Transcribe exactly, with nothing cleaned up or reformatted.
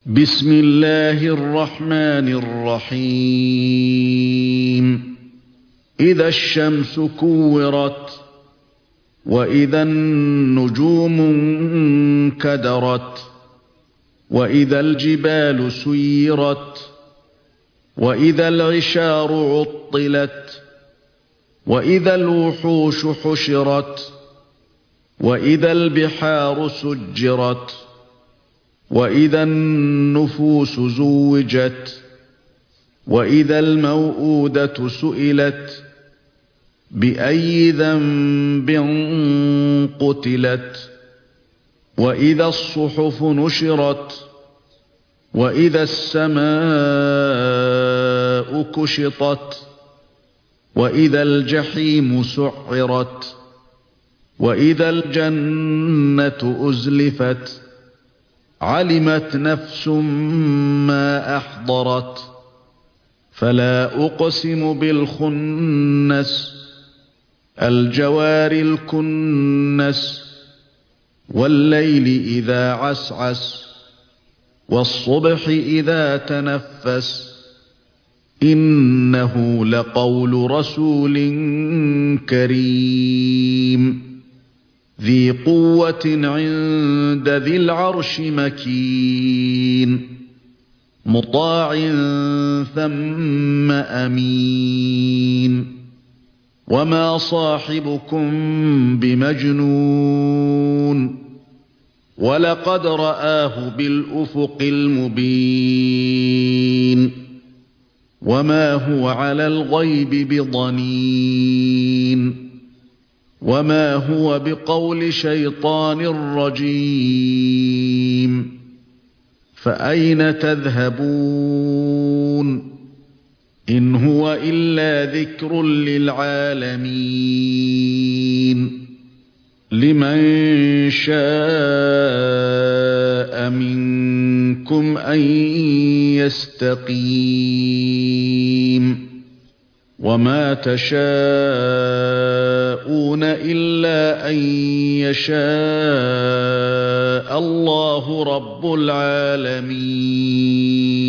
بسم الله الرحمن الرحيم إذا الشمس كورت وإذا النجوم انكدرت وإذا الجبال سيرت وإذا العشار عطلت وإذا الوحوش حشرت وإذا البحار سجرت وإذا النفوس زوجت وإذا الموءودة سئلت بأي ذنب قتلت وإذا الصحف نشرت وإذا السماء كشطت وإذا الجحيم سعرت وإذا الجنة أزلفت علمت نفس ما أحضرت فلا أقسم بالخنس الجوار الكنس والليل إذا عسعس والصبح إذا تنفس إنه لقول رسول كريم ذي قوة عند ذي العرش مكين مطاع ثم أمين وما صاحبكم بمجنون ولقد رآه بالأفق المبين وما هو على الغيب بضنين وما هو بقول شيطان رجيم فأين تذهبون إن هو إلا ذكر للعالمين لمن شاء منكم أن يستقيم وما تشاءون إلا أن يشاء الله رب العالمين.